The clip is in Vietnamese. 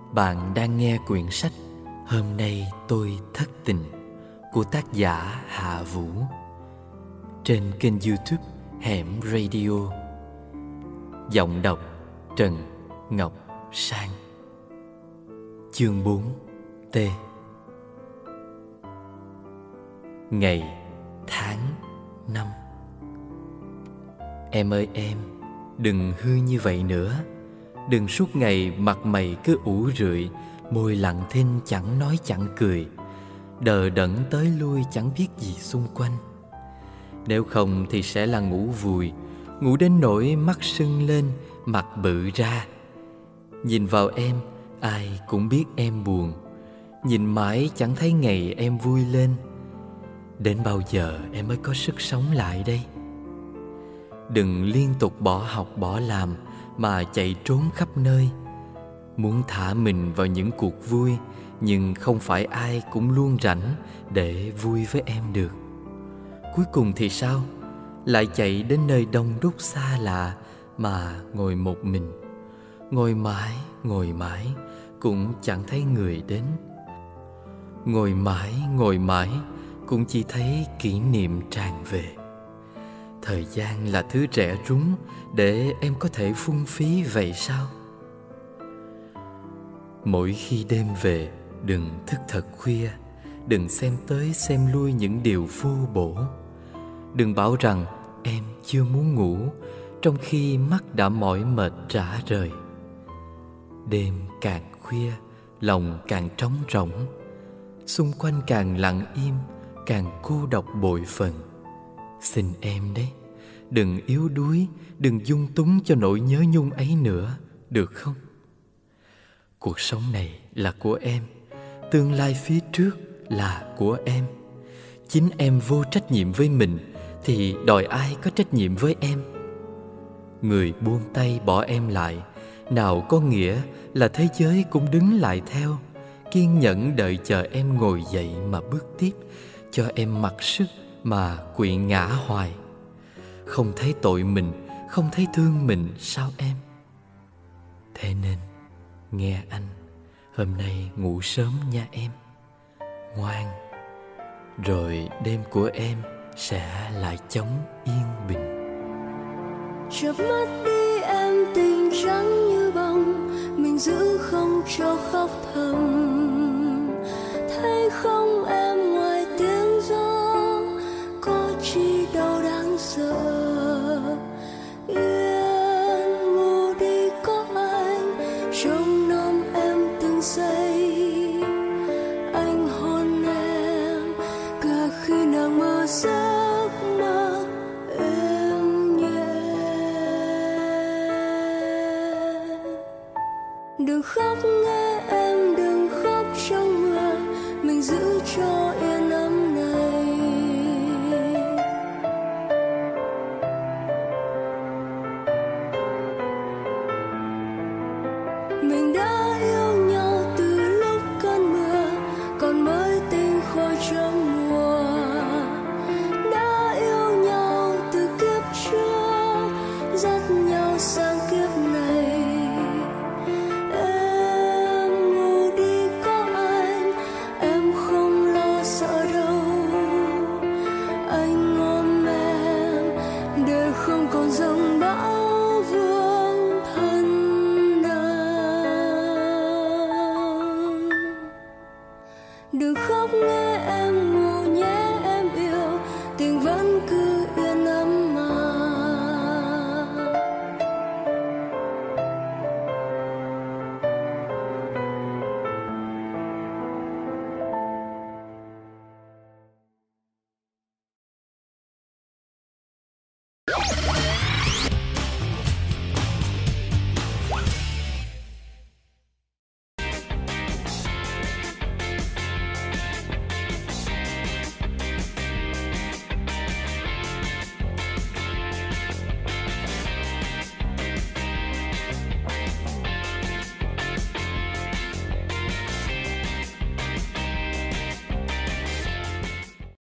Bạn đang nghe quyển sách Hôm nay tôi thất tình của tác giả Hạ Vũ trên kênh YouTube Hẻm Radio. Giọng đọc Trần Ngọc Sang. Chương 4 T. Ngày tháng năm. Em ơi em, đừng hư như vậy nữa. Đừng suốt ngày mặt mày cứ ủ rượi, môi lặng thinh chẳng nói chẳng cười, đờ đẫn tới lui chẳng biết gì xung quanh. Nếu không thì sẽ là ngủ vùi, ngủ đến nỗi mắt sưng lên, mặt bự ra. Nhìn vào em, ai cũng biết em buồn. Nhìn mãi chẳng thấy ngày em vui lên. Đến bao giờ em mới có sức sống lại đây? Đừng liên tục bỏ học bỏ làm mà chạy trốn khắp nơi. Muốn thả mình vào những cuộc vui, nhưng không phải ai cũng luôn rảnh để vui với em được. Cuối cùng thì sao? Lại chạy đến nơi đông đúc xa lạ mà ngồi một mình. Ngồi mãi cũng chẳng thấy người đến. Ngồi mãi cũng chỉ thấy kỷ niệm tràn về. Thời gian là thứ rẻ rúng để em có thể phung phí vậy sao? Mỗi khi đêm về, đừng thức thật khuya. Đừng xem tới xem lui những điều vô bổ. Đừng bảo rằng em chưa muốn ngủ, trong khi mắt đã mỏi mệt rã rời. Đêm càng khuya, lòng càng trống rỗng. Xung quanh càng lặng im, càng cô độc bội phần. Xin em đấy, đừng yếu đuối, đừng dung túng cho nỗi nhớ nhung ấy nữa, được không? Cuộc sống này là của em, tương lai phía trước là của em. Chính em vô trách nhiệm với mình thì đòi ai có trách nhiệm với em? Người buông tay bỏ em lại, nào có nghĩa là thế giới cũng đứng lại theo, kiên nhẫn đợi chờ em ngồi dậy mà bước tiếp, cho em mặc sức mà quỵ ngã hoài. Không thấy tội mình, không thấy thương mình sao em? Thế nên nghe anh, hôm nay ngủ sớm nha em. Ngoan, rồi đêm của em sẽ lại chóng yên bình. Chợp mắt đi em, tình trắng như bông, mình giữ không cho khóc thầm. Thấy không em, ngoài tiếng gió có chi đâu đáng sợ. Yên ngủ đi có anh, trông nom em từng giây. Anh hôn em cả khi nàng mơ giấc mơ êm nhẹ. Đừng khóc nghe em, đừng khóc trong mưa, mình giữ cho yên ấm này. Mình đã yêu nhau từ lúc cơn mưa còn mới tinh khôi trong mùa. Đã yêu nhau từ kiếp trước, dắt nhau sang kiếp này. Em ngủ đi có anh, em không lo sợ đâu. Anh ôm em để không còn giông bão vương thân đau. Đừng khóc nghe em, ngủ nhé em yêu, tình vẫn cứ yên ấm mà.